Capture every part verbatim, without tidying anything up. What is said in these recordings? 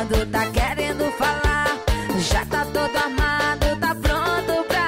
quando tá querendo falar, já tá todo armado, tá pronto pra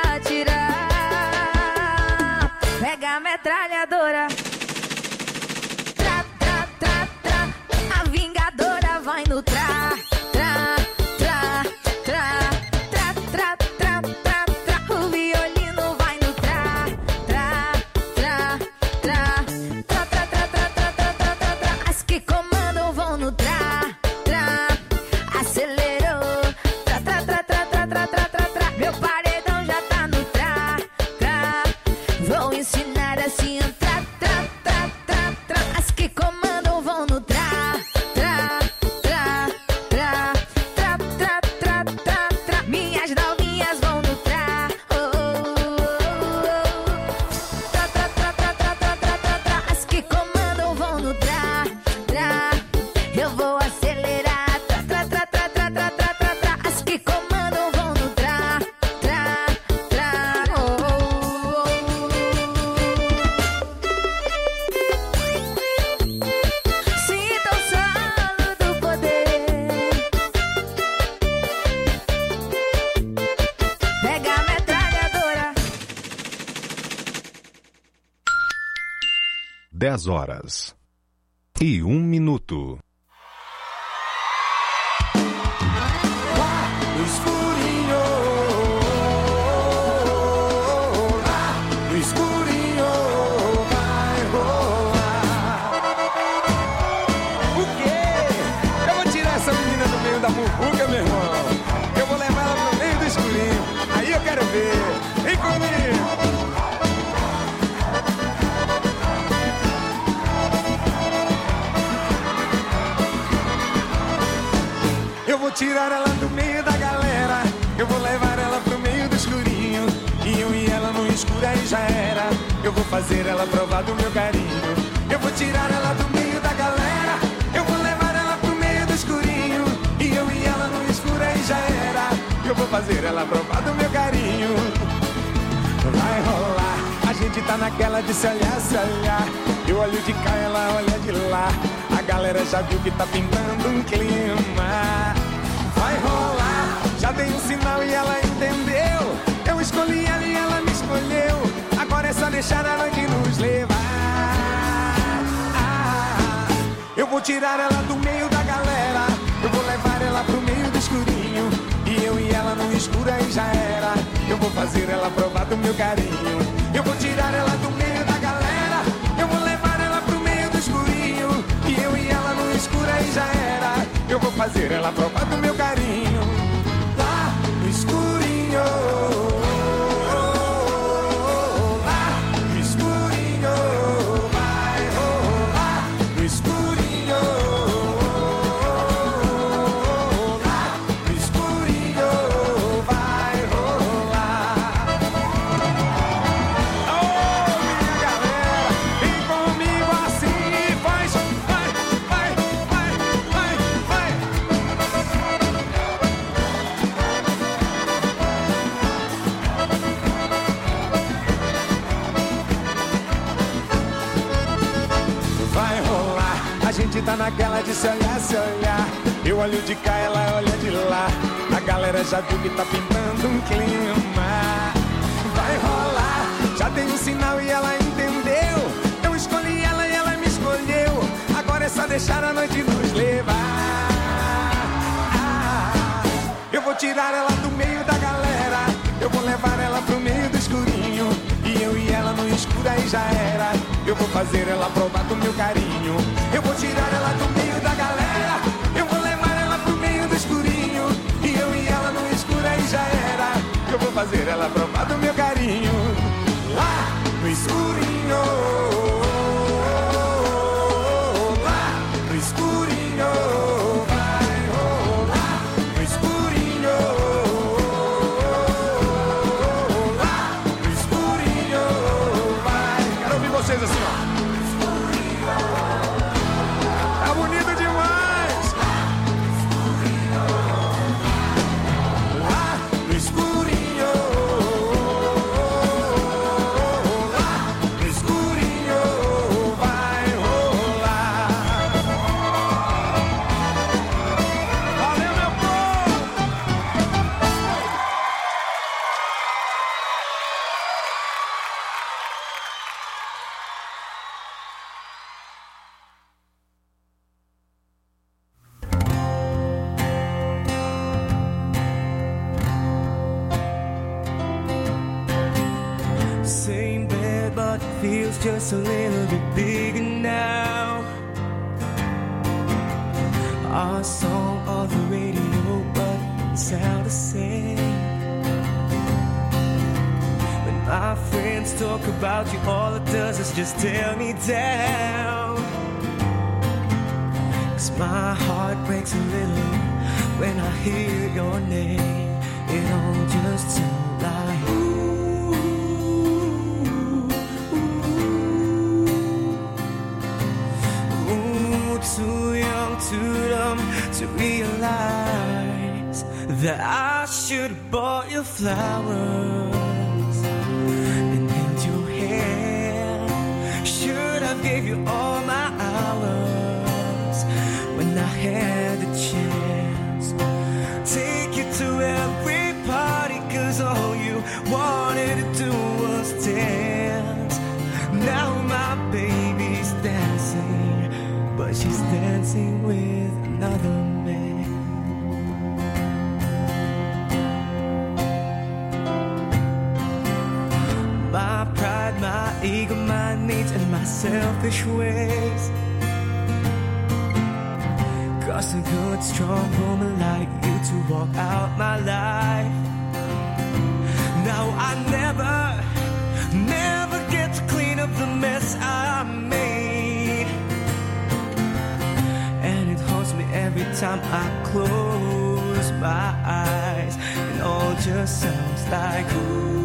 atirar. Pega a metralhadora, tra, tra, tra, tra. A vingadora vai no tra, tra, tra, tra, tra, tra, tra, tra, tra. O violino vai no tra, tra, tra, tra, tra, tra, tra, tra, tra, tra, tra, tra, tra. As que comandam vão no tra, tra. Acelerou, tra, tra, tra, tra, tra, tra, tra, tra, tra. Meu paredão já tá no tra, tra. Vou ensinar assim, tra, tra, tra, tra, tra. As que comandam vão no tra, tra, tra, tra, tra, tra, tra, tra, tra. Minhas novinhas vão no tra, oh, oh, oh, oh. Tra, tra, tra, tra, tra, tra, tra, tra, tra. As que comandam vão no tra, tra. Eu vou acelerar, tra, tra, tra, tra, tra, tra, tra, tra, tra. As que comandam vão no tra, tra, tra, oh, oh, oh. Sinta o solo do poder. Pega a metralhadora. dez horas e um minuto. No escurinho, lá no escurinho vai rolar. O quê? Eu vou tirar essa menina do meio da muvuca, meu irmão. Eu vou levar ela pro meio do escurinho. Aí eu quero ver. Vem comigo. Eu vou tirar ela do meio da galera. Eu vou levar ela pro meio do escurinho. E eu e ela no escuro aí já era. Eu vou fazer ela provar do meu carinho. Eu vou tirar ela do meio da galera. Eu vou levar ela pro meio do escurinho. E eu e ela no escuro aí já era. Eu vou fazer ela provar do meu carinho. Vai rolar, a gente tá naquela de se olhar, se olhar. Eu olho de cá, ela olha de lá. A galera já viu que tá pintando um clima. Vai rolar, já dei um sinal e ela entendeu. Eu escolhi ela e ela me escolheu. Agora é só deixar a noite nos levar. Eu vou tirar ela do meio da galera. Eu vou levar ela pro meio do escurinho. E eu e ela no escuro aí já era. Eu vou fazer ela provar do meu carinho. Eu vou tirar ela do meio da galera. Eu vou levar ela pro meio do escurinho. E eu e ela no escuro aí já era. Eu vou fazer ela provar do meu carinho. Lá no escurinho, lá no escurinho vai rolar. No escurinho, lá no escurinho vai rolar. Oh, minha galera, vem comigo assim e faz. Vai, vai, vai, vai, vai. Vai rolar, a gente tá naquela de se olhar, se olhar. Eu olho de cá, ela olha de lá. A galera já viu que tá pintando um clima. Vai rolar, já tem um sinal e ela entendeu. Eu escolhi ela e ela me escolheu. Agora é só deixar a noite nos levar. Eu vou tirar ela do meio da galera. Eu vou levar ela pro meio do escurinho. E eu e ela no escuro aí já era. Eu vou fazer ela provar do meu carinho. Eu vou tirar ela do meio da galera. Eu vou levar ela pro meio do escurinho. E eu e ela no escuro aí já era. Eu vou fazer ela provar do meu carinho. Lá no escurinho, lá no escurinho vai rolar. No escurinho, lá no escurinho vai. Quero ouvir vocês assim, ó. Tá bonito demais. Lá no escurinho, world's just a little bit bigger now. Our song on the radio, but it sounds the same. When my friends talk about you, all it does is just tear me down. 'Cause my heart breaks a little when I hear your name. It all just sounds like ooh, ooh, ooh. Too young, too dumb to realize that I should have bought you flowers and held your hand. Should have gave you all my hours when I had the chance. Take you to every party, 'cause all you wanted to do was dance. Now my baby's dancing, but she's dancing with another man. My pride, my ego, my needs, and my selfish ways cost a good, strong woman like you to walk out my life. Now I never, never get to clean up the mess I made. And it haunts me every time I close my eyes. It all just sounds like ooh.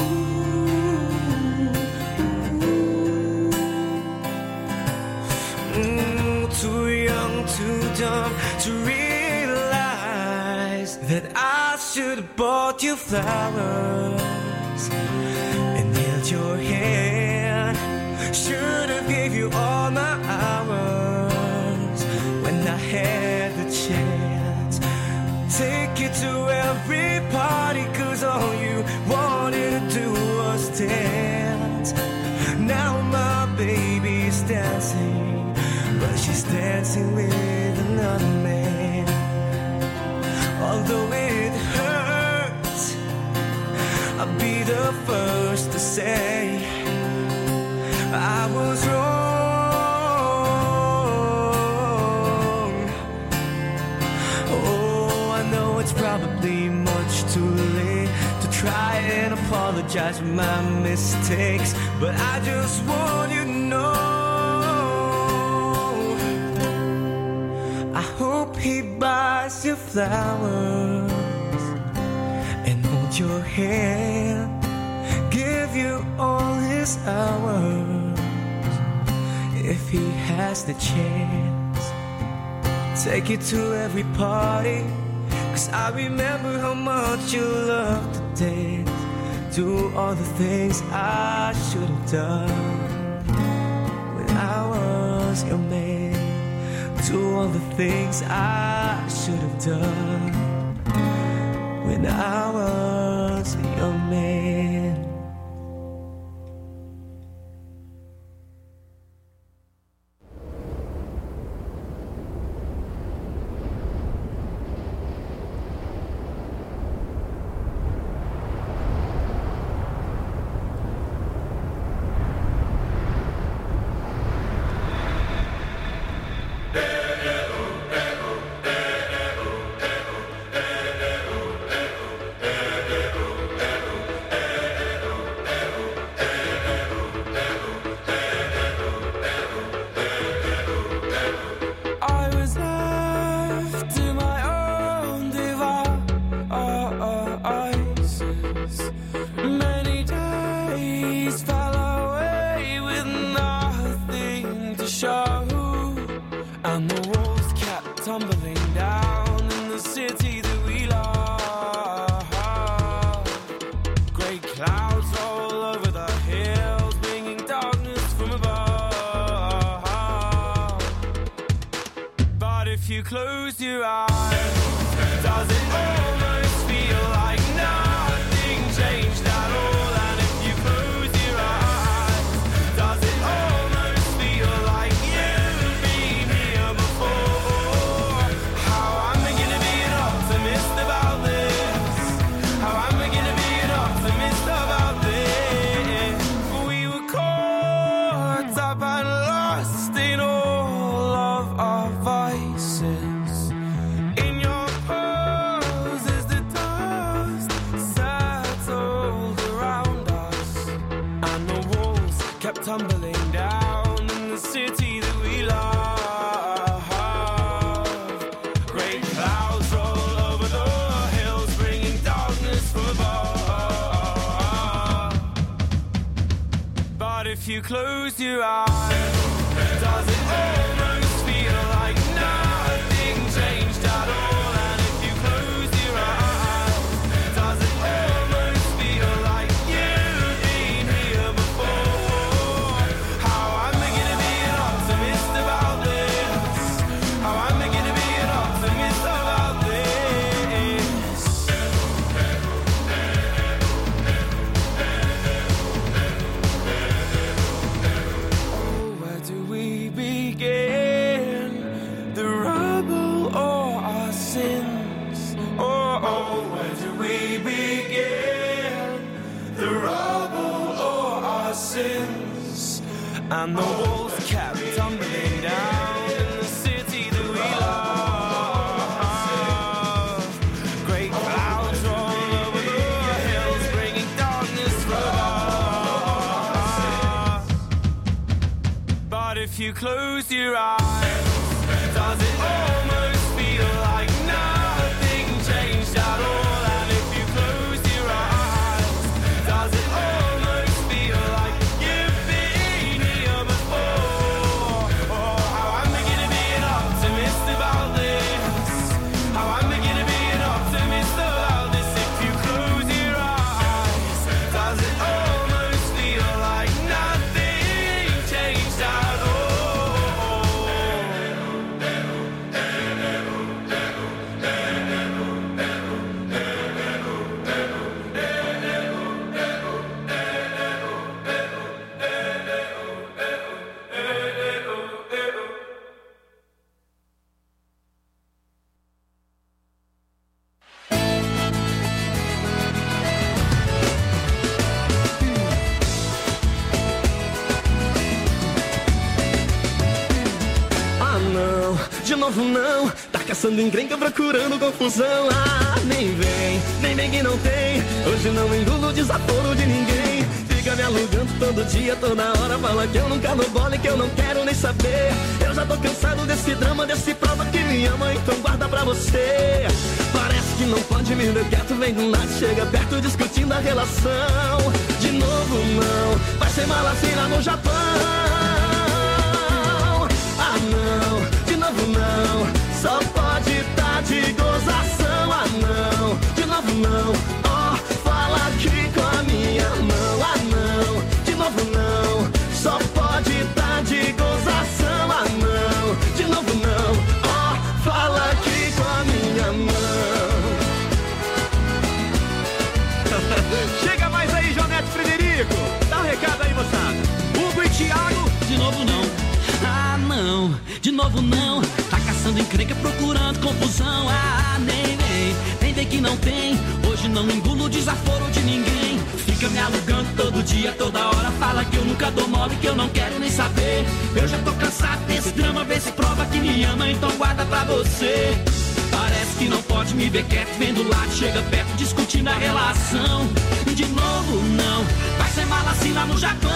Too young, too dumb to realize that I should have bought you flowers and held your hand. Should have gave you all my hours when I had the chance. Take you to every party, 'cause all you wanted to do was dance. Now my baby's dancing, but she's dancing with another man. Although it hurts, I'll be the first to say I was wrong. Oh, I know it's probably much too late to try and apologize for my mistakes, but I just want you to know hope he buys you flowers and hold your hand, give you all his hours if he has the chance. Take you to every party, 'cause I remember how much you loved to dance. Do all the things I should have done when I was your man. Do all the things I should have done when I was your man. Close your eyes. Does it almost feel like nothing changed at all? And if you close your eyes, does it almost feel like you've been here before? How am I gonna be an optimist about this? How am I gonna be an optimist about this? We were caught clouds roll over the hills, bringing darkness for above. But if you close your eyes, does it almost feel like nothing changed at all? And if you close your eyes, does it almost feel like you've been here before? How am I gonna be an optimist about this? How am I gonna be an optimist about this? Oh, where do we begin? The rubble or our sins? Oh, oh, where do we begin? The rubble or our sins? And the walls kept tumbling down in the city that we love. Great clouds roll over the hills, bringing darkness from above. But if you close your eyes, does it almost feel like nothing changed at all? And if you close your eyes, does it almost feel like you've been here before? Oh, how am I gonna be an optimist about this? How am I gonna be an optimist about this? If you close your eyes, does it almost feel like nothing changed at all? Ah não, de novo não. Tá caçando encrenca, procurando confusão. Ah, nem vem, nem vem que não tem. Hoje não engulo desaforo de ninguém. Fica me alugando todo dia, toda hora. Fala que eu nunca dou bola e que eu não quero nem saber. Eu já tô cansado desse drama, desse prova que me ama, então guarda pra você. Parece que não pode me ver quieto, vem do nada, chega perto discutindo a relação. De novo não, vai ser mala assim lá no Japão. Ah não, de novo não, só pode tá de gozação. Ah não, de novo não, ó, fala aqui com a minha mão. Ah não, de novo não, só pode tá de gozação. Ah não, de novo não, ó, fala aqui com a minha mão. Chega mais aí, Jonete Frederico, dá um recado aí, moçada. Hugo e Thiago, De novo não, ah não, de novo não. Tá caçando encrenca, procurando confusão. Ah, nem vem, nem vem que não tem. Hoje não engulo desaforo de ninguém. Fica me alugando todo dia, toda hora. Fala que eu nunca dou mole, que eu não quero nem saber. Eu já tô cansado desse drama, vê se prova que me ama, então guarda pra você. Parece que não pode me ver quieto, vem do lado, chega perto, discutindo a relação. De novo não, vai ser mala assim lá no Japão.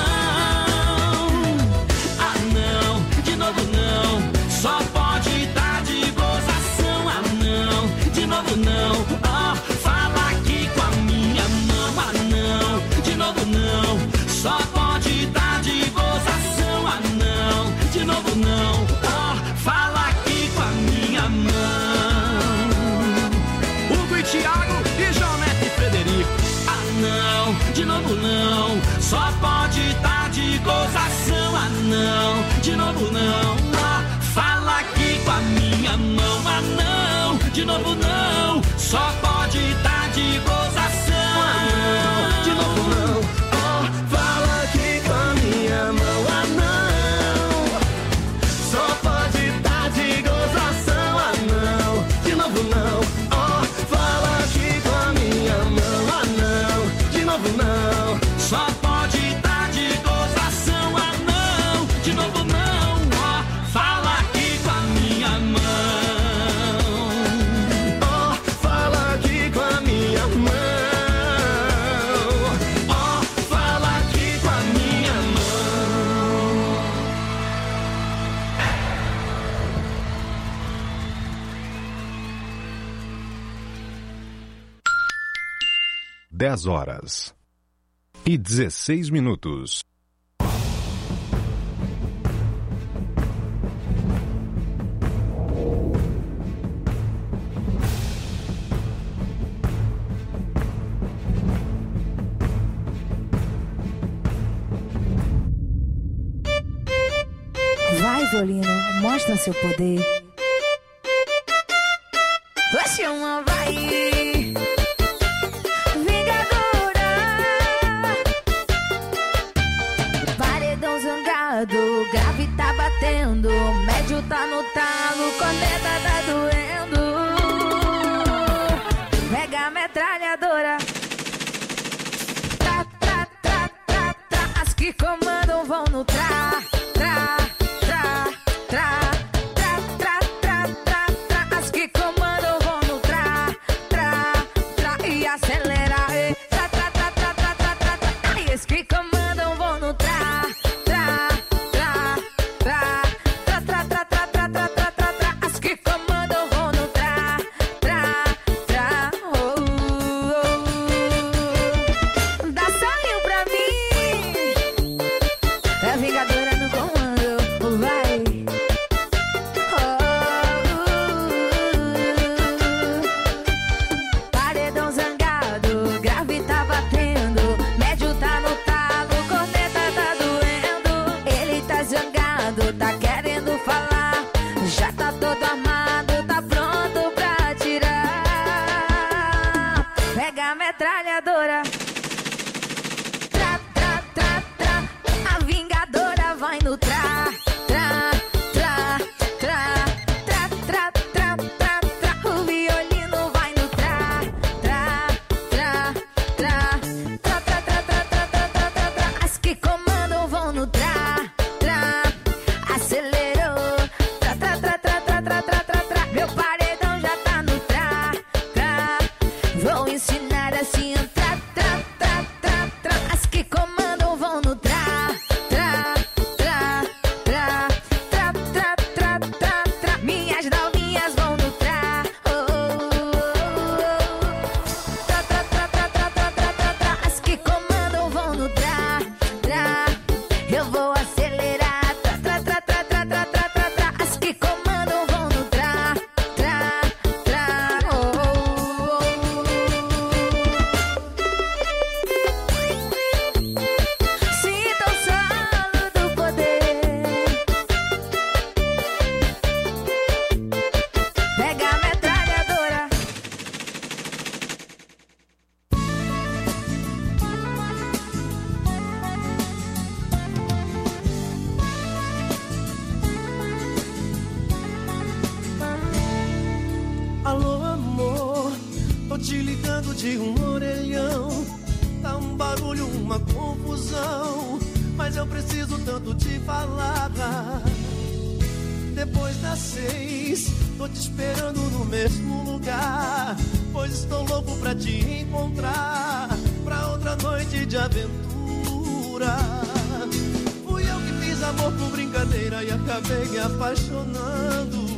Ah não, de novo não, só pode tá de gozação. Ah não, de novo não, ó, fala aqui com a minha mão. Ah não, de novo não, só pode tá de gozação. Ah não, de novo não, ó, fala aqui com a minha mão. Hugo e Thiago e Jonete e Frederico. Ah não, de novo não, só pode tá de gozação. Ah não, de novo não, ó, fala aqui com a minha mão. Ah não, de novo não, só pode tá de gozação. Ah não, de novo não, ó, fala aqui com a minha mão. Ah não, só pode tá de gozação. Ah não, de novo não, ó, fala aqui com a minha mão. Ah não, de novo não, Só pode tá de gozação. Ah não, de novo não, ó, fala aqui com a minha mão. ó, fala aqui dez horas e dezesseis minutos. Vai, violino, mostra seu poder. Oxe, uma vai, vingadora. Paredão zangado, grave tá batendo, médio tá no talo, corneta tá doendo. Mega metralhadora. Tra, tra, tra, tra, tra. As que comandam vão no tra, tra. Tra, tra, tra, tra, tra, tra, tra. As que comandam vão no tra, tra, tra. E acelera, e tra, tra, tra, tra, tra, tra, tra, tra. E as que comandam vão no tra, tra, tra, tra, tra, tra, tra, tra, tra, tra, tra, tra, tra. As que comandam vão no tra, tra, tra. Oh, oh, oh. Dá salinho pra mim. É a vingadora no comando. Vai, oh, paredão zangado, grave tá batendo, médio tá no talo, corneta tá doendo. Ele tá zangado, tá querendo falar, já tá todo armado, tá pronto pra atirar. Pega a metralhadora. Tra, tra, tra, tra. A vingadora vai no tra. Alô, amor, tô te ligando de um orelhão. Tá um barulho, uma confusão, mas eu preciso tanto te falar. Depois das seis, tô te esperando no mesmo lugar, pois estou louco pra te encontrar, pra outra noite de aventura. Fui eu que fiz amor por brincadeira e acabei me apaixonando.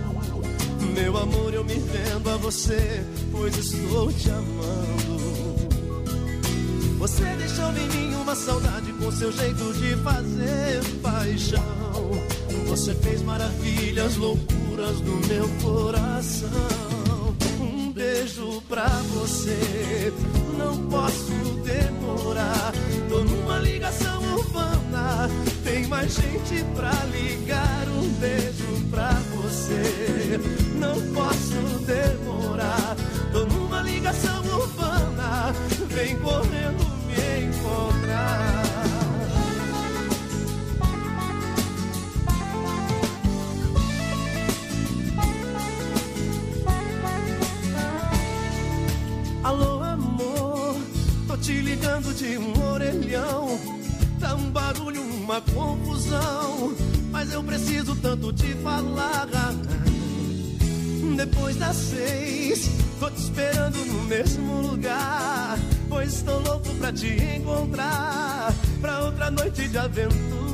Meu amor, eu me vendo a você, pois estou te amando. Você deixou em mim uma saudade com seu jeito de fazer paixão. Você fez maravilhas, loucuras no meu coração. Um beijo pra você, não posso demorar. Tô numa ligação urbana, tem mais gente pra ligar. Um beijo pra você, não posso demorar. Tô numa ligação urbana, vem correndo me encontrar. Alô, amor, tô te ligando de um orelhão. Tá um barulho, uma confusão, mas eu preciso tanto te falar. Depois das seis, tô te esperando no mesmo lugar, pois estou louco pra te encontrar, pra outra noite de aventura.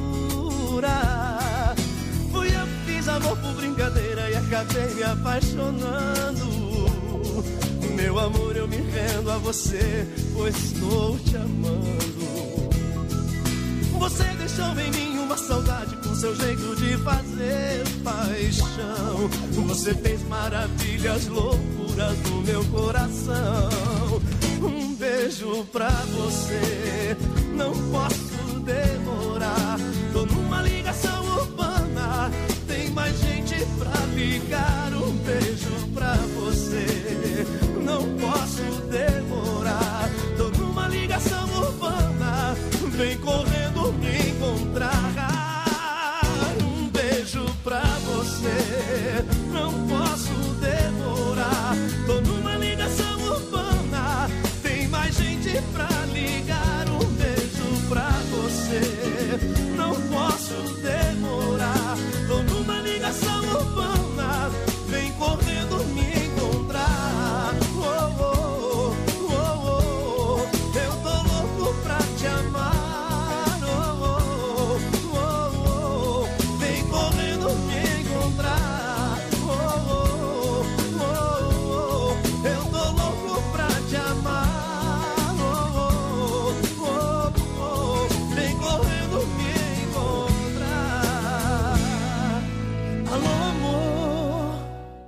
Fui eu que fiz amor por brincadeira e acabei me apaixonando. Meu amor, eu me rendo a você, pois estou te amando. Você deixou em mim uma saudade com seu jeito de fazer paixão. Você fez maravilhas, loucuras no meu coração. Um beijo pra você, não posso demorar. Tô numa ligação urbana, tem mais gente pra ligar. Um beijo pra você, não posso demorar. Tô numa ligação urbana, vem correndo me encontrar. Um beijo pra você, não posso demorar. Tô numa ligação urbana, tem mais gente pra ligar. Um beijo pra você, não posso demorar. Tô numa ligação urbana, vem correndo me encontrar. Oh, oh, oh, oh, oh. Eu tô louco pra te amar. Oh, oh, oh, oh. Vem correndo me encontrar. Oh, oh, oh, oh. Eu tô louco pra te amar. Oh, oh, oh, oh. Vem correndo me encontrar. Alô, amor.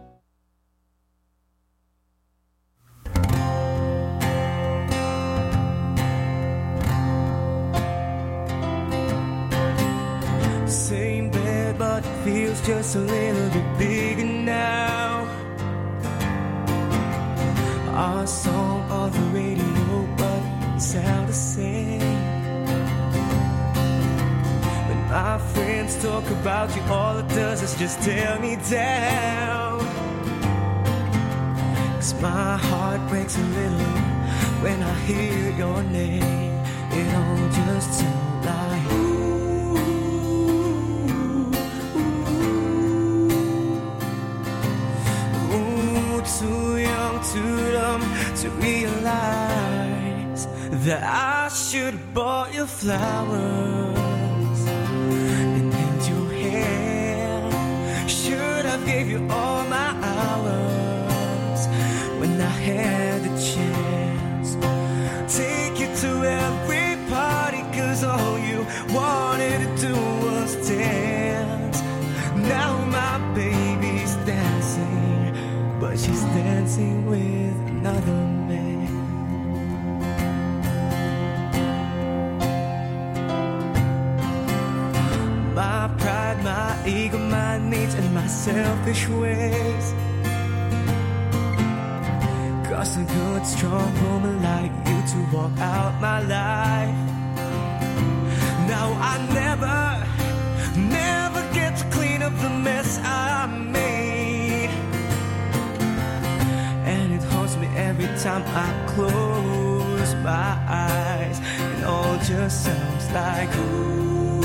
Same bed, but it feels just a little bit bigger now. Our song on the radio, but it sounds the same. When my friends talk about you, all it does is just tear me down. 'Cause my heart breaks a little when I hear your name. It all just sounds like ooh. Too young, too dumb to realize that I should have bought you flowers and held your hand. Should have gave you all my hours when I had the chance. Take you to every party, 'cause all you wanted to do was dance. Now my baby's dancing, but she's dancing with another man. My pride, my ego, my needs, and my selfish ways cost a good, strong woman like you to walk out my life. Now I never, never get to clean up the mess I made. And it haunts me every time I close my eyes. It all just sounds like ooh.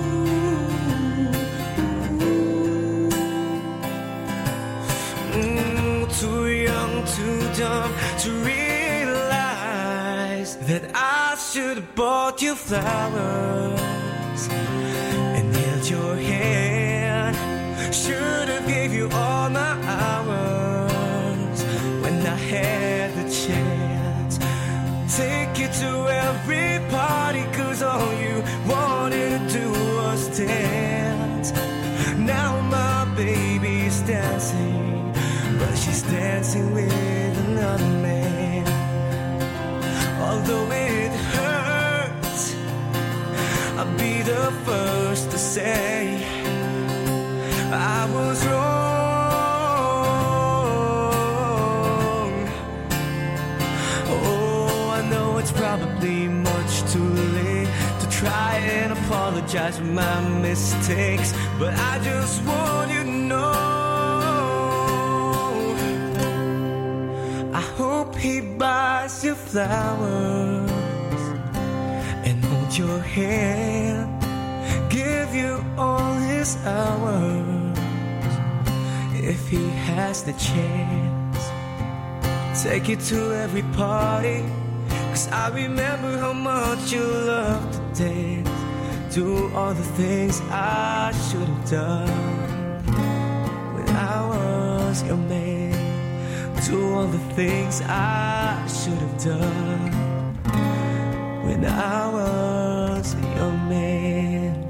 Mm, too young, too dumb to realize that I should have bought you flowers and held your hand. Should have gave you all my hours when I had the chance. Take you to every party, 'cause all you wanted to do was dance. Now my baby's dancing, but she's dancing with another man. Although it hurts, I'll be the first to say I was wrong. Oh, I know it's probably much too late to try and apologize for my mistakes, but I just want you to know I hope he buys you flowers and hold your hand, give you all his hours if he has the chance. Take you to every party, 'cause I remember how much you love to dance. Do all the things I should have done when I was your man. do all the things I should have done when I was a young man.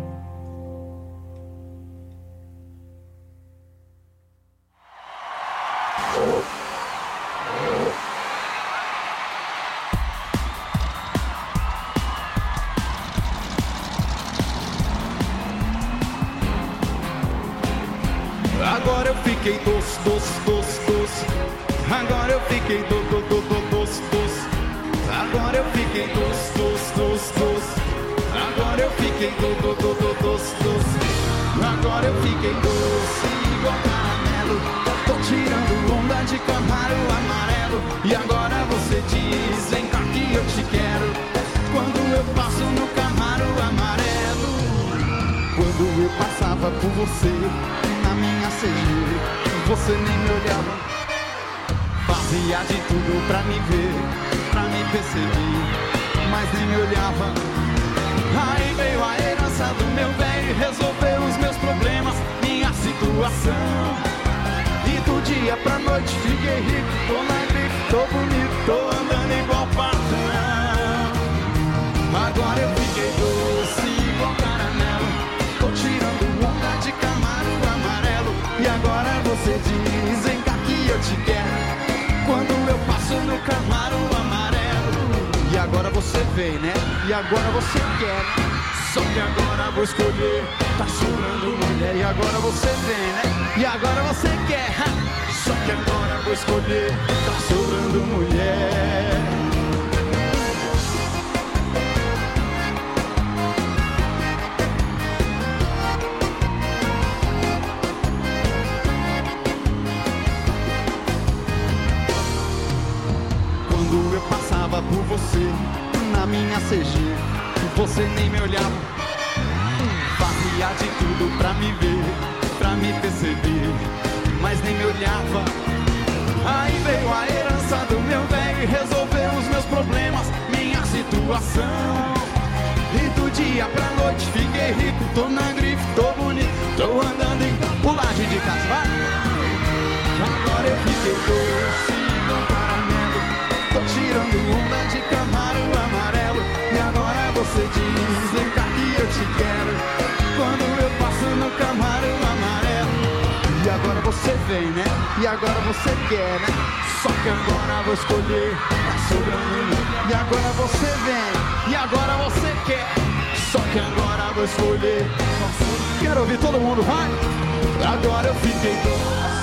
Agora eu fiquei doce, doce, doce, doce. Agora eu fiquei do, do, do, do, doce, doce. Agora eu fiquei doce, doce, doce, doce. Agora eu fiquei do, do, do, do, doce, doce. Agora eu fiquei doce igual caramelo. Tô tirando onda de Camaro amarelo. E agora você diz, vem cá que eu te quero. Quando eu passo no Camaro amarelo. Quando eu passava por você na minha C G, você nem me olhava. Fazia de tudo pra me ver, pra me perceber, mas nem me olhava. Aí veio a herança do meu velho e resolveu os meus problemas, minha situação. E do dia pra noite fiquei rico, tô na grife, tô bonito, tô andando igual patrão. Agora eu fiquei doce igual caramelo, tô tirando onda de Camaro amarelo. E agora você diz, vem cá que eu te quero. Quando eu passo no Camaro amarelo. E agora você vem, né? E agora você quer. Só que agora vou escolher. Tá sobrando mulher. E agora você vem, né? E agora você quer. Só que agora vou escolher. Tá sobrando mulher. Quando eu passava por você na minha C G, você nem me olhava. Fazia de tudo pra me ver, pra me perceber, mas nem me olhava. Aí veio a herança do meu velho e resolveu os meus problemas, minha situação. E do dia pra noite fiquei rico, tô na grife, tô bonito, tô andando em pulagem de casa, vai. Agora eu fiquei doce igual caramelo, tô tirando onda de Camaro amarelo. E agora você diz, vem cá que eu te quero. Quando eu passo no Camaro amarelo. E agora você vem, né? E agora você quer, né? Só que agora vou escolher, tá sobrando. E agora você vem, e agora você quer. Só que agora vou escolher. Quero ouvir todo mundo, vai! Agora eu fiquei doce.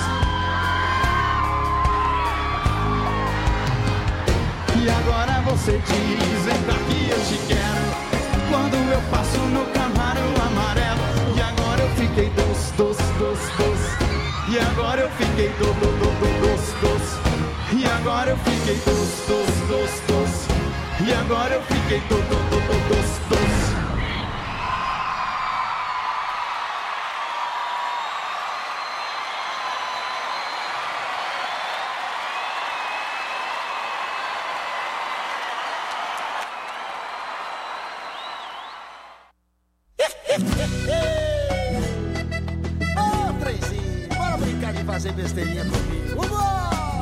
E agora você diz, vem cá que eu te quero. Quando eu passo no Camaro amarelo. E agora eu fiquei doce, doce, doce, doce. E agora eu fiquei do, do, do, do, doce, doce. E agora eu fiquei doce, doce, doce, doce. E agora eu fiquei do, do, do, do, doce, doce. Ô, trenzinho, bora brincar de fazer besteirinha comigo. Vambora!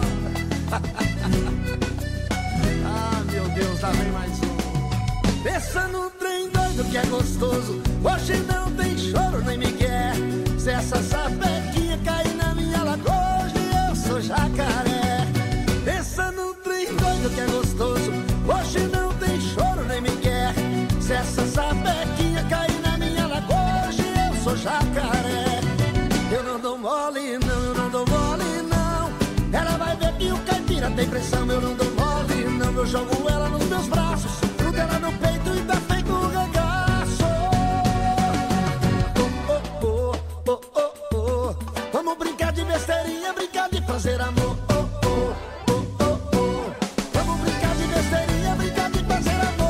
Ah, meu Deus, lá vem mais um. Pensa no trem doido que é gostoso. Hoje não tem choro nem migué. Se essa sapequinha cair na minha lagoa, hoje eu sou jacaré. Pensa no trem doido que é gostoso. Hoje não tem choro nem migué. Se essa sapequinha cair na minha lagoa, hoje eu sou jacaré. Eu não dou mole não, eu não dou mole não. Ela vai ver que o caipira tem pressão. Eu não dou mole não, eu jogo ela nos meus braços, grudo ela no peito e tá feito um regaço. Oh, oh, oh, oh, oh, oh. Vamos brincar de besteirinha, brincar de fazer amor. Oh, oh, oh, oh, oh. Vamos brincar de besteirinha, brincar de fazer amor.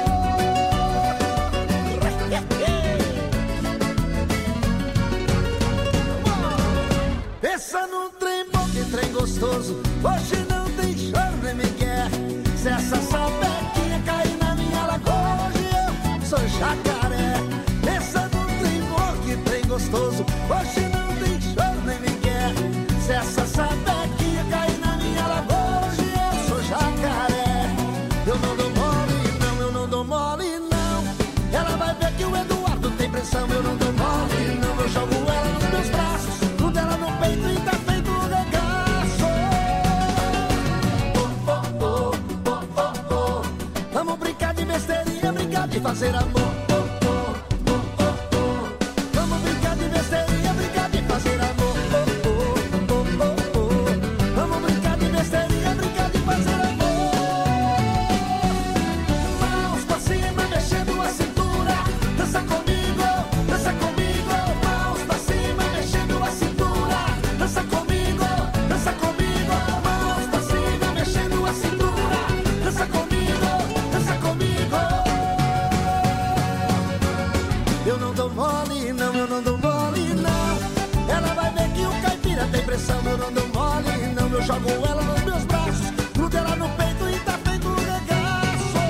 Pensa num trem bom, que trem gostoso. Hoje não tem choro nem migué. Se essa sapequinha cair na minha lagoa, hoje eu sou jacaré. Pensa num trem bom, que trem gostoso. Hoje não tem choro nem migué. Se essa sapequinha cair na minha de fazer amor. Oh, oh, oh, oh, oh. Vamos brincar de besteirinha, brincar de fazer amor. Oh, oh, oh, oh, oh. Vamos brincar de besteirinha, brincar de fazer amor. Mãos pra cima, mexendo a cintura. Dança comigo, dança comigo. Mãos pra cima, mexendo a cintura. Dança comigo, dança comigo. Mãos pra cima, mexendo a cintura. Dança comigo, dança comigo. Eu não dou mole, não, eu não dou mole, não. Ela vai ver que o caipira tem pressão. Eu não dou mole, não, eu jogo ela nos meus braços. Grudo ela no peito e tá feito um regaço.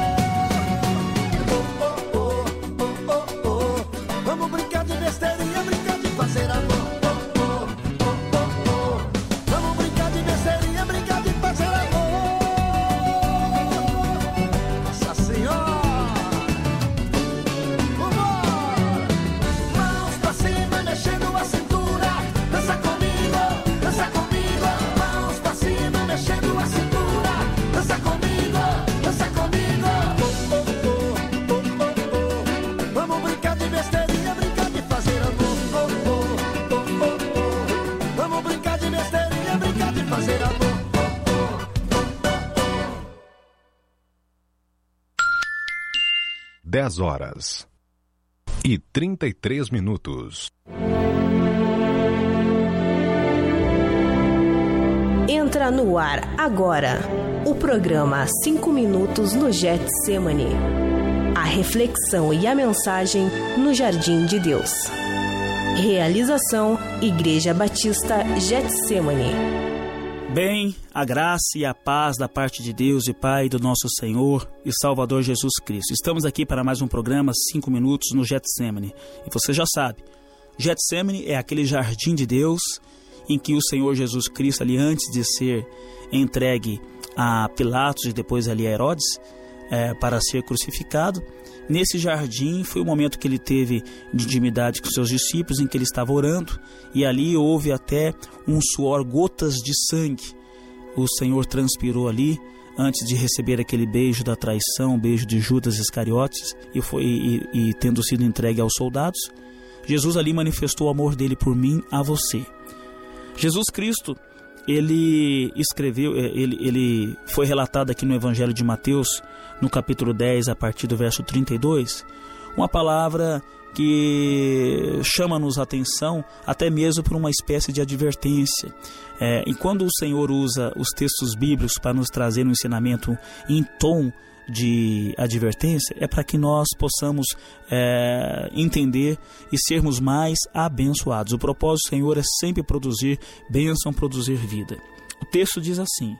Oh, oh, oh, oh, oh, oh. Vamos brincar de besteirinha, brincar de fazer amor. Oh, oh, oh, oh, oh. Vamos brincar de besteirinha, brincar de fazer amor. Nossa Senhora. Mãos pra cima, mexendo a cintura. Dança comigo, dança comigo. Mãos pra cima, mexendo a cintura. Dança comigo, dança comigo. Oh, oh, oh, oh, oh, oh. Vamos brincar de besteirinha, brincar de fazer amor. Oh, oh, oh, oh, oh. Vamos brincar de besteirinha, brincar de fazer amor. dez horas e trinta e três minutos. Entra no ar agora o programa cinco minutos no Getsemane. A reflexão e a mensagem no Jardim de Deus. Realização Igreja Batista Getsemane. Bem, a graça e a paz da parte de Deus e Pai do nosso Senhor e Salvador Jesus Cristo. Estamos aqui para mais um programa cinco minutos no Getsemane. E você já sabe, Getsemane é aquele jardim de Deus em que o Senhor Jesus Cristo, ali antes de ser entregue a Pilatos e depois ali a Herodes, é, para ser crucificado, nesse jardim foi o momento que ele teve de intimidade com seus discípulos, em que ele estava orando, e ali houve até um suor, gotas de sangue. O Senhor transpirou ali antes de receber aquele beijo da traição, o beijo de Judas Iscariotes, e, foi, e, e tendo sido entregue aos soldados, Jesus ali manifestou o amor dele por mim, a você. Jesus Cristo, ele escreveu, ele, ele foi relatado aqui no Evangelho de Mateus, no capítulo dez, a partir do verso trinta e dois, uma palavra que chama-nos a atenção até mesmo por uma espécie de advertência. É, e quando o Senhor usa os textos bíblicos para nos trazer um ensinamento em tom de advertência, é para que nós possamos é, entender e sermos mais abençoados. O propósito do Senhor é sempre produzir bênção, produzir vida. O texto diz assim,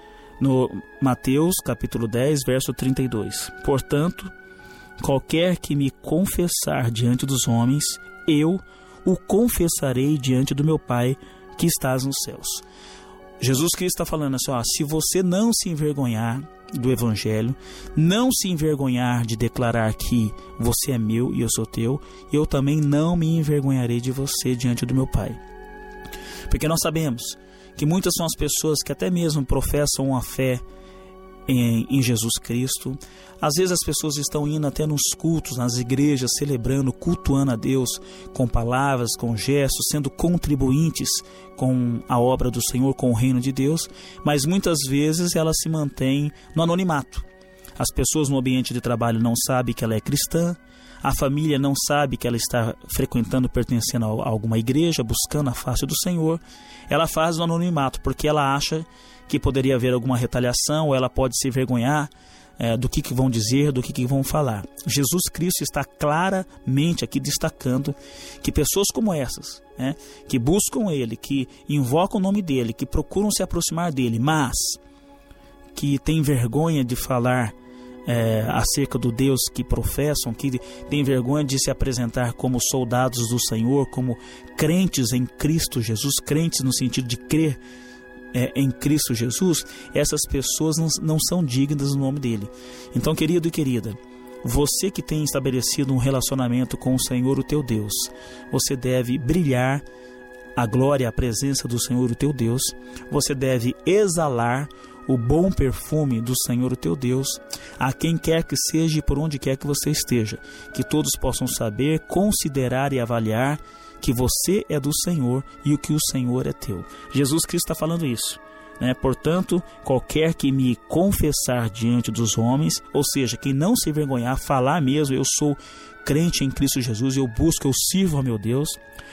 no Mateus capítulo dez, verso trinta e dois: portanto, qualquer que me confessar diante dos homens, eu o confessarei diante do meu Pai que estás nos céus. Jesus Cristo está falando assim, ó, se você não se envergonhar do Evangelho, não se envergonhar de declarar que você é meu e eu sou teu, eu também não me envergonharei de você diante do meu Pai. Porque nós sabemos que muitas são as pessoas que até mesmo professam uma fé em, em Jesus Cristo. Às vezes as pessoas estão indo até nos cultos, nas igrejas, celebrando, cultuando a Deus com palavras, com gestos, sendo contribuintes com a obra do Senhor, com o reino de Deus, mas muitas vezes elas se mantêm no anonimato. As pessoas no ambiente de trabalho não sabem que ela é cristã, a família não sabe que ela está frequentando, pertencendo a alguma igreja, buscando a face do Senhor. Ela faz no anonimato porque ela acha que poderia haver alguma retaliação, ou ela pode se envergonhar é, do que, que vão dizer, do que, que vão falar. Jesus Cristo está claramente aqui destacando que pessoas como essas, né, que buscam Ele, que invocam o nome dEle, que procuram se aproximar dEle, mas que têm vergonha de falar É, acerca do Deus que professam, que tem vergonha de se apresentar como soldados do Senhor, como crentes em Cristo Jesus, crentes no sentido de crer é, em Cristo Jesus, essas pessoas não, não são dignas do nome dele. Então, querido e querida, você que tem estabelecido um relacionamento com o Senhor, o teu Deus, você deve brilhar a glória, a presença do Senhor, o teu Deus, você deve exalar o bom perfume do Senhor, o teu Deus, a quem quer que seja e por onde quer que você esteja, que todos possam saber, considerar e avaliar que você é do Senhor e o que o Senhor é teu. Jesus Cristo está falando isso, né? Portanto, qualquer que me confessar diante dos homens, ou seja, quem não se envergonhar, falar mesmo, eu sou crente em Cristo Jesus, eu busco, eu sirvo ao meu Deus,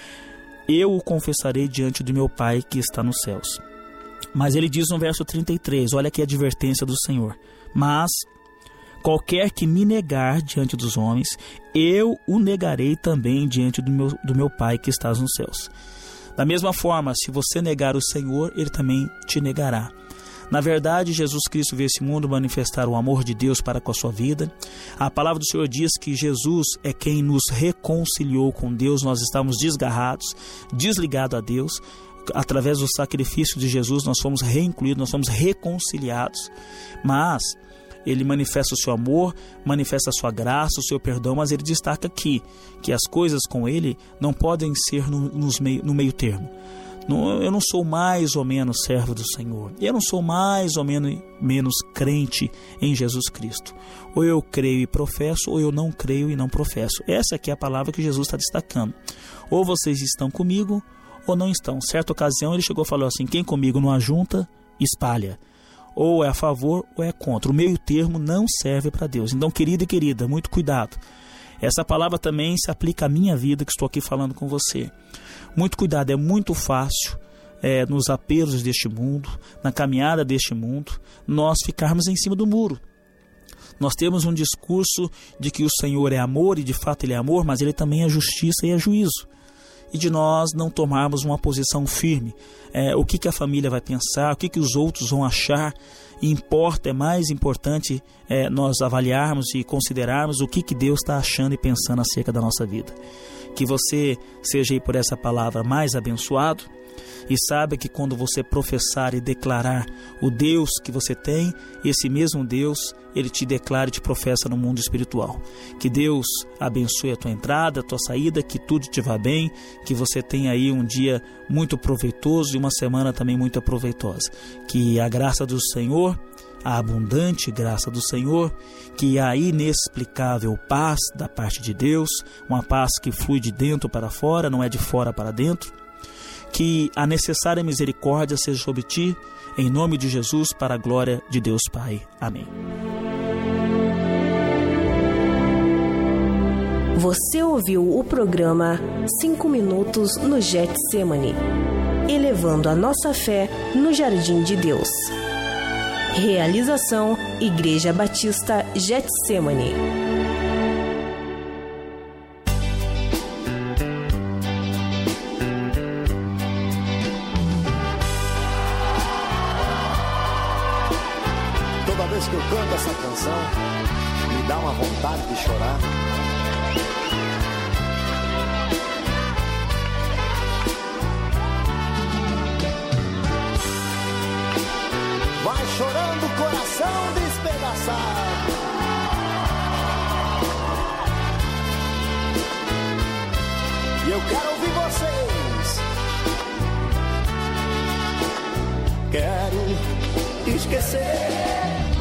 eu o confessarei diante do meu Pai que está nos céus. Mas ele diz no verso trinta e três, olha aqui a advertência do Senhor: mas qualquer que me negar diante dos homens, eu o negarei também diante do meu, do meu Pai que está nos céus. Da mesma forma, se você negar o Senhor, ele também te negará. Na verdade, Jesus Cristo veio a esse mundo manifestar o amor de Deus para com a sua vida. A palavra do Senhor diz que Jesus é quem nos reconciliou com Deus. Nós estávamos desgarrados, desligados a Deus. Através do sacrifício de Jesus nós fomos reincluídos, nós fomos reconciliados. Mas ele manifesta o seu amor, manifesta a sua graça, o seu perdão, mas ele destaca aqui que as coisas com ele não podem ser no, nos meio, no meio termo. Não, eu não sou mais ou menos servo do Senhor, eu não sou mais ou menos, menos crente em Jesus Cristo. Ou eu creio e professo, ou eu não creio e não professo. Essa aqui é a palavra que Jesus está destacando. Ou vocês estão comigo, ou não estão. Certa ocasião ele chegou e falou assim: quem comigo não ajunta, espalha. Ou é a favor ou é contra. O meio termo não serve para Deus. Então, querido e querida, muito cuidado. Essa palavra também se aplica à minha vida, que estou aqui falando com você. Muito cuidado, é muito fácil é, nos apelos deste mundo, na caminhada deste mundo, nós ficarmos em cima do muro. Nós temos um discurso de que o Senhor é amor, e de fato Ele é amor, mas Ele também é justiça e é juízo. E de nós não tomarmos uma posição firme. É, o que, que a família vai pensar, o que, que os outros vão achar. Importa, é mais importante é, nós avaliarmos e considerarmos o que, que Deus está achando e pensando acerca da nossa vida. Que você seja aí por essa palavra mais abençoado. E saiba que quando você professar e declarar o Deus que você tem, esse mesmo Deus, Ele te declara e te professa no mundo espiritual. Que Deus abençoe a tua entrada, a tua saída, que tudo te vá bem, que você tenha aí um dia muito proveitoso e uma semana também muito proveitosa. Que a graça do Senhor, a abundante graça do Senhor, que a inexplicável paz da parte de Deus, uma paz que flui de dentro para fora, não é de fora para dentro, que a necessária misericórdia seja sobre ti, em nome de Jesus, para a glória de Deus Pai. Amém. Você ouviu o programa cinco minutos no Getsemane, elevando a nossa fé no Jardim de Deus. Realização Igreja Batista Getsemane. Toda vez que eu canto essa canção, me dá uma vontade de chorar. Vai chorando o coração despedaçado. E eu quero ouvir vocês. Quero esquecer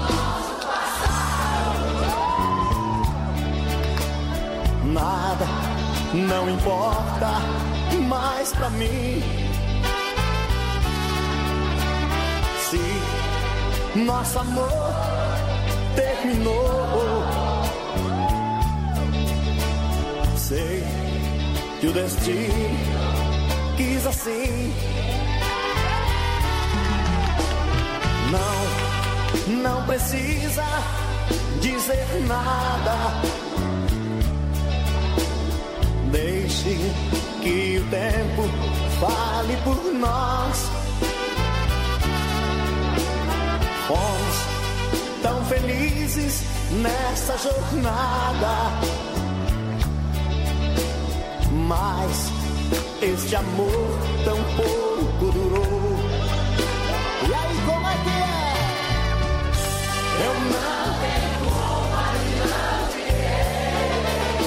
nada, não importa mais pra mim. Se nosso amor terminou, sei que o destino quis assim. Não, não precisa dizer nada. Deixe que o tempo fale por nós. Fomos tão felizes nessa jornada, mas este amor tão pouco durou. E aí, como é que é? Eu não tenho culpa de não te querer.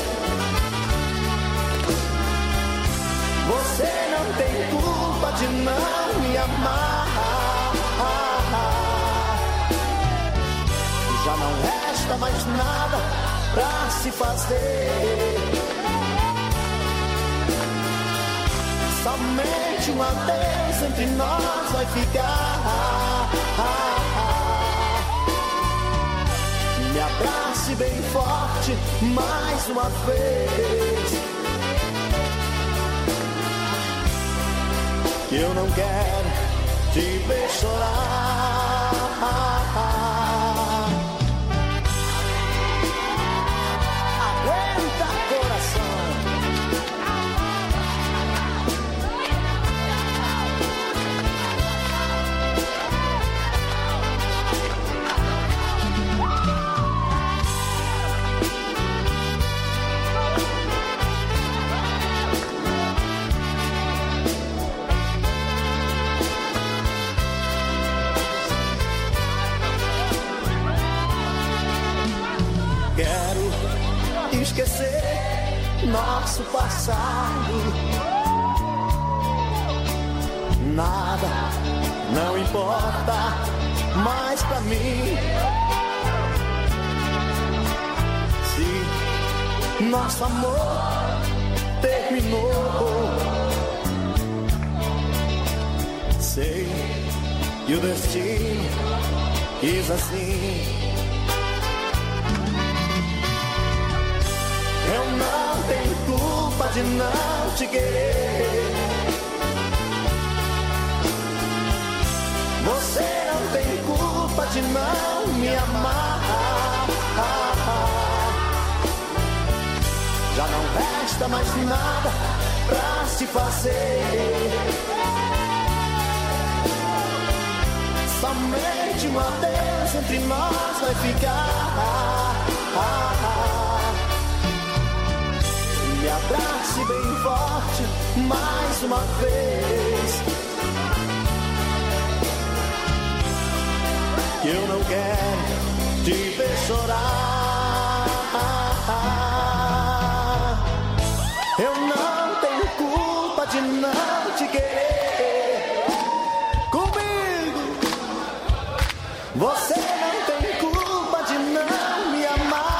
Você não tem culpa de não me amar. se fazer. Somente um adeus entre nós vai ficar. Me abrace bem forte mais uma vez, que eu não quero te ver chorar. Aguenta, coração. Quero esquecer nosso passado. Nada não importa mais pra mim. Se nosso amor terminou, sei que o destino quis assim. Eu não tenho culpa de não te querer. Você não tem culpa de não me amar. Já não resta mais nada pra se fazer. Somente um adeus entre nós vai ficar. Me abrace bem forte mais uma vez, que eu não quero te ver chorar. Eu não tenho culpa de não te querer. Comigo você não tem culpa de não me amar.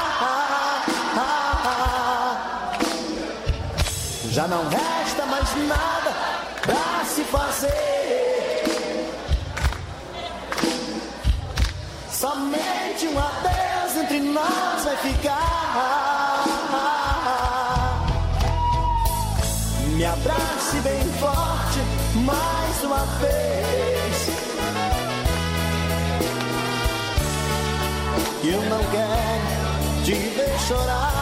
Já não resta mais nada pra se fazer. Somente um adeus entre nós vai ficar. Me abrace bem forte mais uma vez, que eu não quero te ver chorar.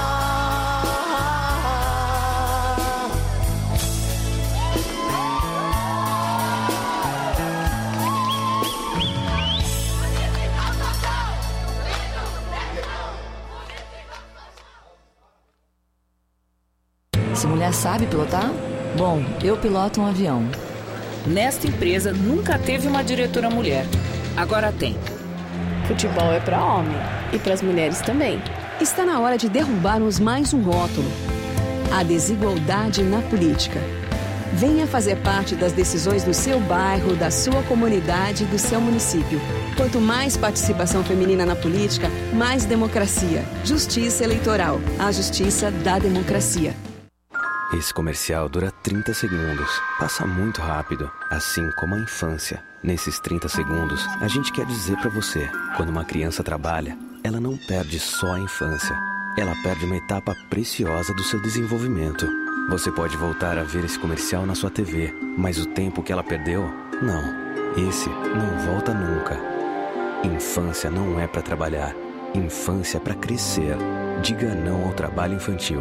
Essa mulher sabe pilotar? Bom, eu piloto um avião. Nesta empresa nunca teve uma diretora mulher. Agora tem. Futebol é para homem e para as mulheres também. Está na hora de derrubarmos mais um rótulo: a desigualdade na política. Venha fazer parte das decisões do seu bairro, da sua comunidade e do seu município. Quanto mais participação feminina na política, mais democracia. Justiça Eleitoral. A justiça da democracia. Esse comercial dura trinta segundos. Passa muito rápido, assim como a infância. Nesses trinta segundos, a gente quer dizer pra você: quando uma criança trabalha, ela não perde só a infância. Ela perde uma etapa preciosa do seu desenvolvimento. Você pode voltar a ver esse comercial na sua T V, mas o tempo que ela perdeu, não. Esse não volta nunca. Infância não é pra trabalhar. Infância é pra crescer. Diga não ao trabalho infantil.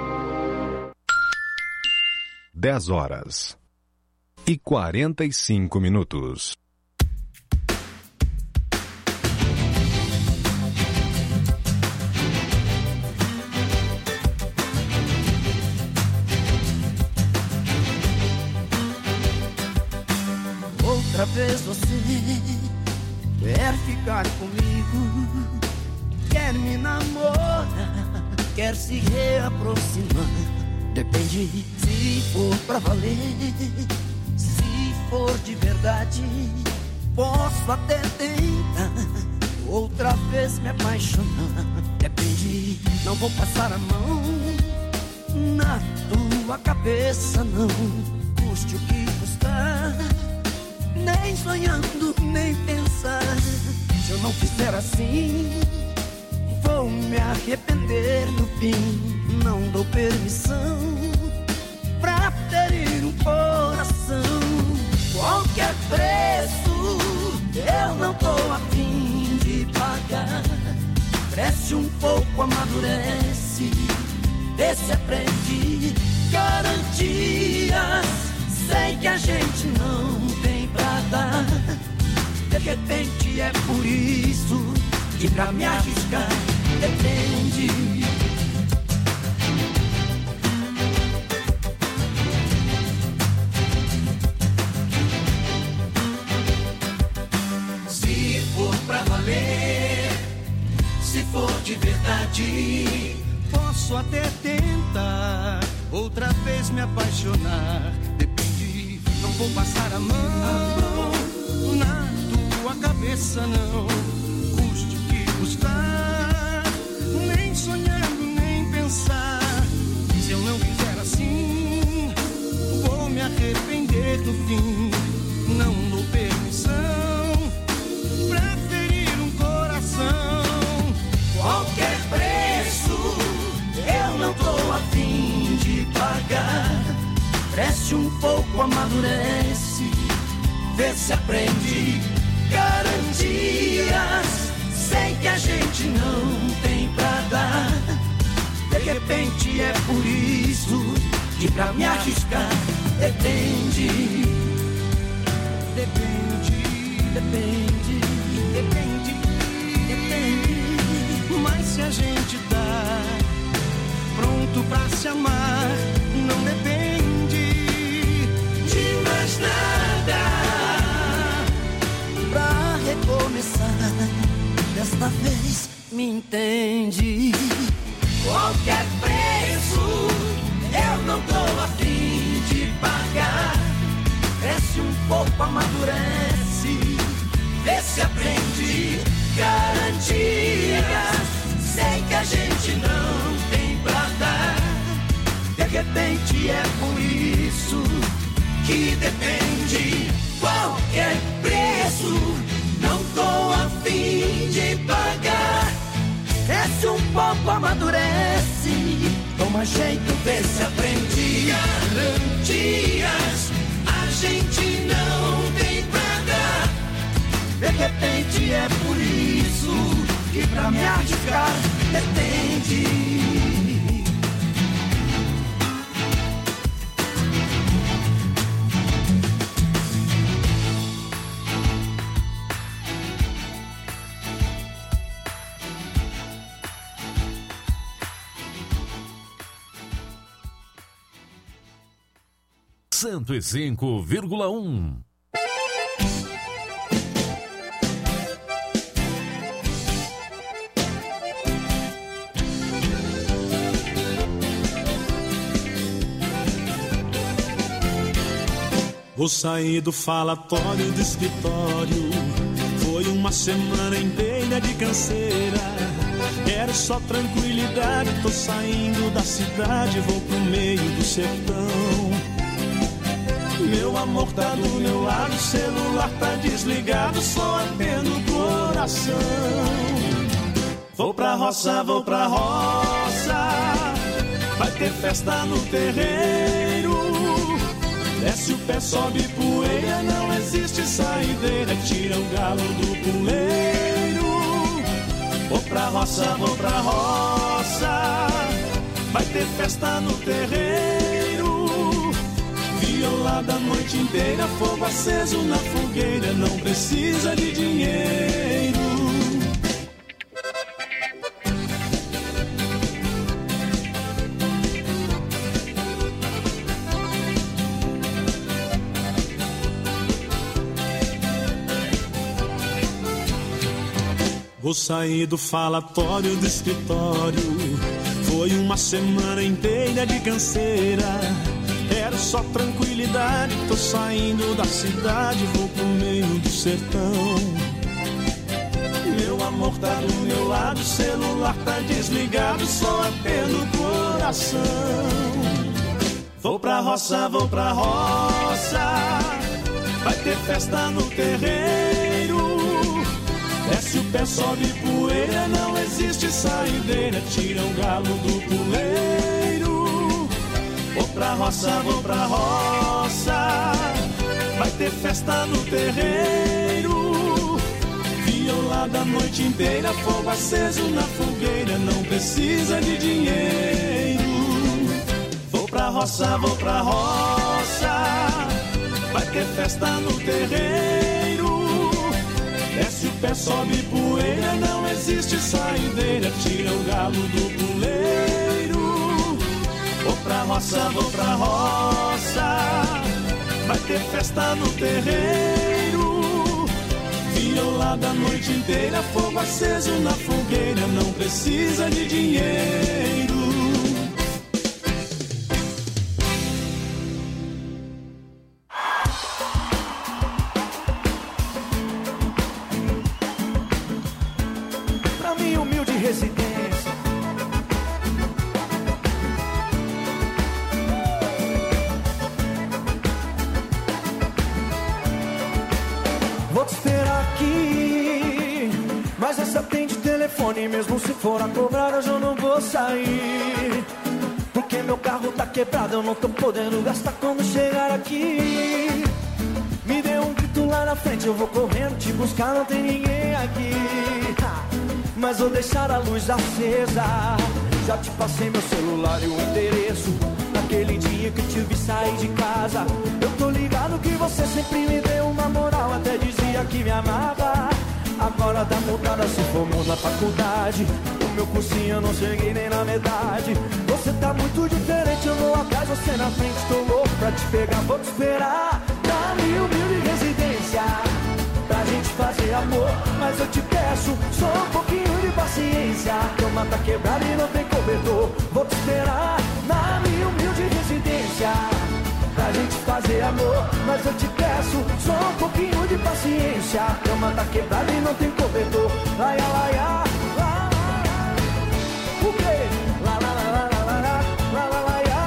dez horas e quarenta e cinco minutos. Outra vez você quer ficar comigo, quer me namorar, quer se reaproximar. Depende se for pra valer, se for de verdade, posso até tentar. outra vez me apaixonar. Depende, não vou passar a mão na tua cabeça, não. Custe o que custar, nem sonhando, nem pensar. Se eu não fizer assim, vou me arrepender no fim. Não dou permissão pra ferir um coração. Qualquer preço eu não tô a fim de pagar. Cresce um pouco, amadurece, vê se aprende. Garantias, sei que a gente não tem pra dar. De repente é por isso que pra me arriscar depende. Se for pra valer, se for de verdade, posso até tentar outra vez me apaixonar. Depende, não vou passar a mão na tua cabeça, não. Custe o que custar, nem sonhando, nem pensar. Se eu não fizer assim, vou me arrepender no fim. Não dou permissão pra ferir um coração. Qualquer preço eu não tô a fim de pagar. Cresce um pouco, amadurece, vê se aprende. Garantias, sei que a gente não tem pra dar. De repente é por isso que pra me arriscar depende. Depende, depende, depende, depende. Mas se a gente tá pronto pra se amar, não depende de mais nada. Pra recomeçar, desta vez me entende. Qualquer preço eu não tô a fim de pagar. Cresce um pouco, amadurece, vê se aprende. Garantias, sei que a gente não tem pra dar. De repente é por isso que depende. Qualquer preço não tô a fim de pagar. Cresce um pouco, amadurece, toma jeito, vê se aprende. Garantias, a gente não tem pra dar. De repente é por isso que pra me arriscar depende. cento e cinco vírgula um. Vou sair do falatório do escritório. Foi uma semana inteira de canseira. Quero só tranquilidade. Tô saindo da cidade, vou pro meio do sertão. Meu amor tá do meu lado, o celular tá desligado, só atendo o coração. Vou pra roça, vou pra roça, vai ter festa no terreiro. Desce o pé, sobe poeira, não existe saideira, tira o galo do puleiro. Vou pra roça, vou pra roça, vai ter festa no terreiro. Violada a noite inteira, fogo aceso na fogueira, não precisa de dinheiro. Vou sair do falatório do escritório. Foi uma semana inteira de canseira. Quero só tranquilidade. Tô saindo da cidade, vou pro meio do sertão. Meu amor amor tá do meu lado, o celular tá desligado, só apelo coração. Vou pra roça, vou pra roça, vai ter festa no terreiro. Desce o pé, sobe poeira, não existe saideira, tira o galo do puleiro. Vou pra roça, vou pra roça, vai ter festa no terreiro. Violada a noite inteira, fogo aceso na fogueira, não precisa de dinheiro. Vou pra roça, vou pra roça, vai ter festa no terreiro. Desce o pé, sobe poeira, não existe saideira, tira o galo do puleiro. Vou pra roça, vou pra roça, vai ter festa no terreiro. Violada a noite inteira, fogo aceso na fogueira, não precisa de dinheiro. Pra minha humilde residência, vou te esperar aqui, mas essa atende telefone, mesmo se for a cobrar hoje eu não vou sair. Porque meu carro tá quebrado, eu não tô podendo gastar quando chegar aqui. Me dê um grito lá na frente, eu vou correndo te buscar, não tem ninguém aqui. Mas vou deixar a luz acesa, já te passei meu celular e o endereço. Naquele dia que te vi sair de casa, eu tô ligado que você sempre me deu uma moral, até dizia que me amava. Agora dá mudada, se formou na faculdade, o meu cursinho eu não cheguei nem na metade. Você tá muito diferente, eu vou atrás, você na frente, tô louco pra te pegar, vou te esperar na minha humilde residência, pra gente fazer amor, mas eu te peço só um pouquinho de paciência. A cama tá quebrada e não tem cobertor, vou te esperar na minha humilde residência, pra gente fazer amor, mas eu te peço só um pouquinho de paciência. A cama tá quebrada e não tem cobertor. Laia, laia, lá, o quê? Lá, lá, lá, lá, lá, lá, lá, lá, laia.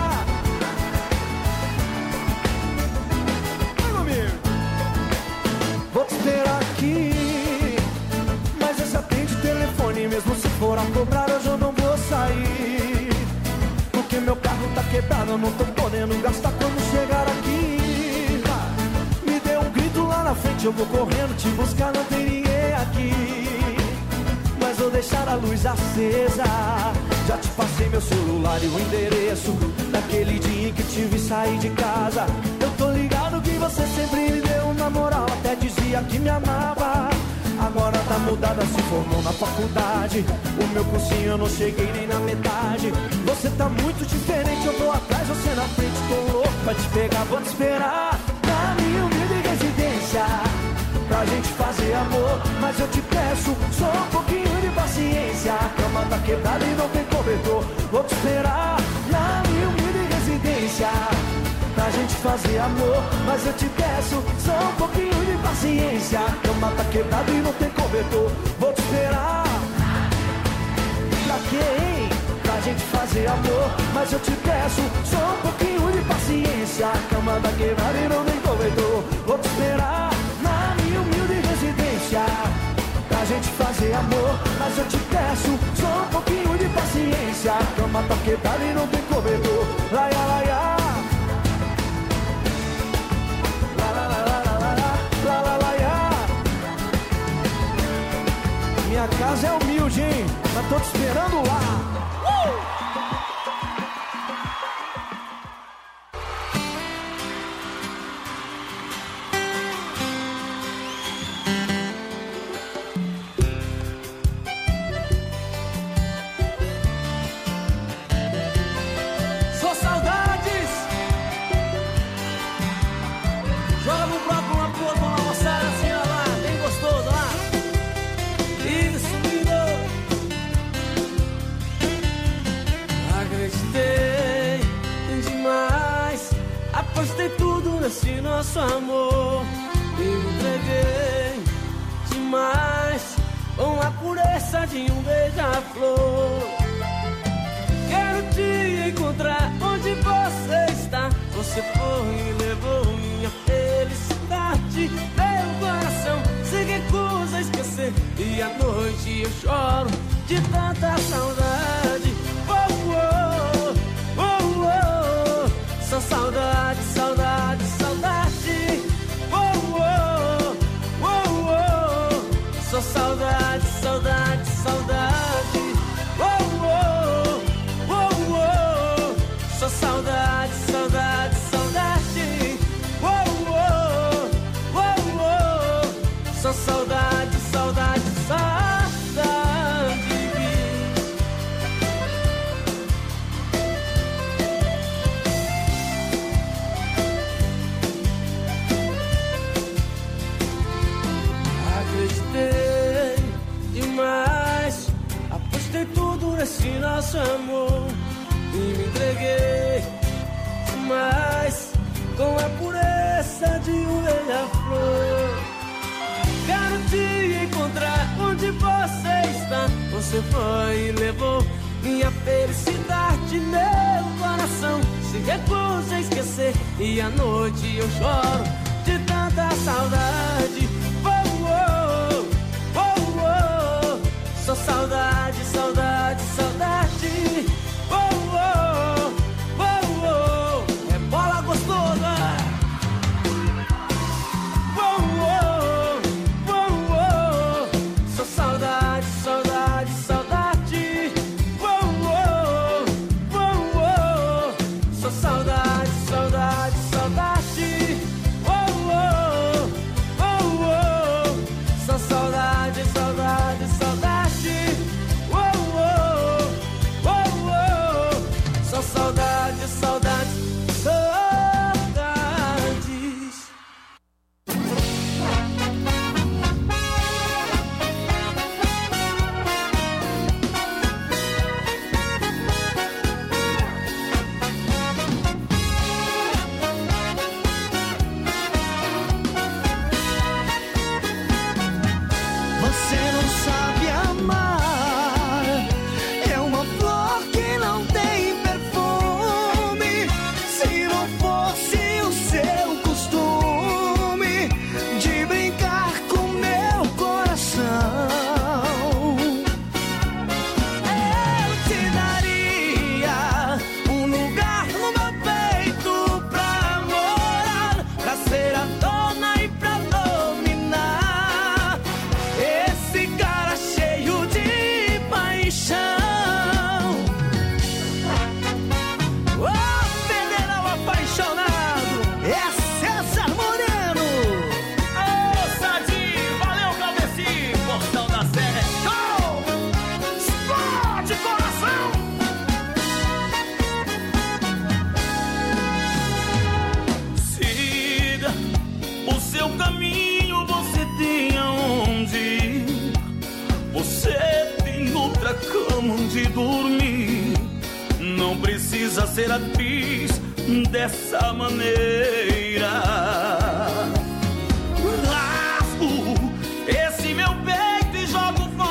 Vai comigo. Vou te esperar aqui, mas essa atende telefone, mesmo se for a cobrar hoje eu não vou sair. Porque meu carro tá quebrado, eu não tô podendo gastar quando chegar aqui. Me dê um grito lá na frente, eu vou correndo te buscar, não tem ninguém aqui. Mas vou deixar a luz acesa, já te passei meu celular e o endereço. Naquele dia em que te vi sair de casa, eu tô ligado que você sempre me deu uma moral, até dizia que me amava. Agora tá mudada, se formou na faculdade, o meu cursinho eu não cheguei nem na metade. Você tá muito diferente, eu vou atrás, você na frente, tô louco pra te pegar, vou te esperar na minha humilde residência, pra gente fazer amor, mas eu te peço só um pouquinho de paciência. A cama tá quebrada e não tem cobertor, vou te esperar na minha humilde residência, pra gente fazer amor, mas eu te peço só um pouquinho de paciência. A cama tá quebrada e não tem cobertor, vou te esperar. Pra quê, hein? Pra gente fazer amor, mas eu te peço só um pouquinho de paciência. A cama tá quebrada e não tem cobertor, vou te esperar na minha humilde residência, pra gente fazer amor, mas eu te peço só um pouquinho de paciência. A cama tá quebrada e não tem cobertor. Laia, laia. Minha casa é humilde, hein? Mas tô te esperando lá. Uh! Sou saudades. Joga no próprio uma porra, uma moçada assim, ó lá, bem gostoso, ó lá. Isso, menino. de um beija-flor. Quero te encontrar onde você está. Você foi e levou minha felicidade. Meu coração se recusa a esquecer, e à noite eu choro de tanta saudade. Oh, oh, oh, oh. Só saudade, saudade, saudade. Oh, oh, oh, oh. Só saudade, saudade, saudade. Oh, oh, oh, oh. Só saudade, saudade, saudade. Oh, oh, oh, oh. Só saudade, saudade, saudade. Esse nosso amor, e me entreguei, mas com a pureza de um beija-flor. Quero te encontrar onde você está. Você foi e levou minha felicidade. Meu coração se recusa a esquecer, e à noite eu choro de tanta saudade. Oh, oh, oh, oh. Só saudade, saudade, saudade. Oh, oh, oh, oh. É bola gostosa. Oh, oh, oh, oh. Só saudade, saudade, saudade. Oh, oh, oh, oh. Só saudade, saudade, saudade. Oh, oh, oh, oh. Só saudade, saudade, saudade. Saudade, saudade, saudades. Você não sabe amar. É uma flor que não tem perfume. Se não fosse o seu costume de brincar com meu coração, eu te daria um lugar no meu peito pra morar, pra ser a dona e pra dominar esse cara cheio de paixão. Oh, federal apaixonado, é César Moreno. Ô, Sadinho, valeu, Calveci, Portão da Serra é show. Explode coração. Siga o seu caminho, você tem aonde ir. Você tem outra cama onde dormir. Não precisa ser atriz dessa maneira.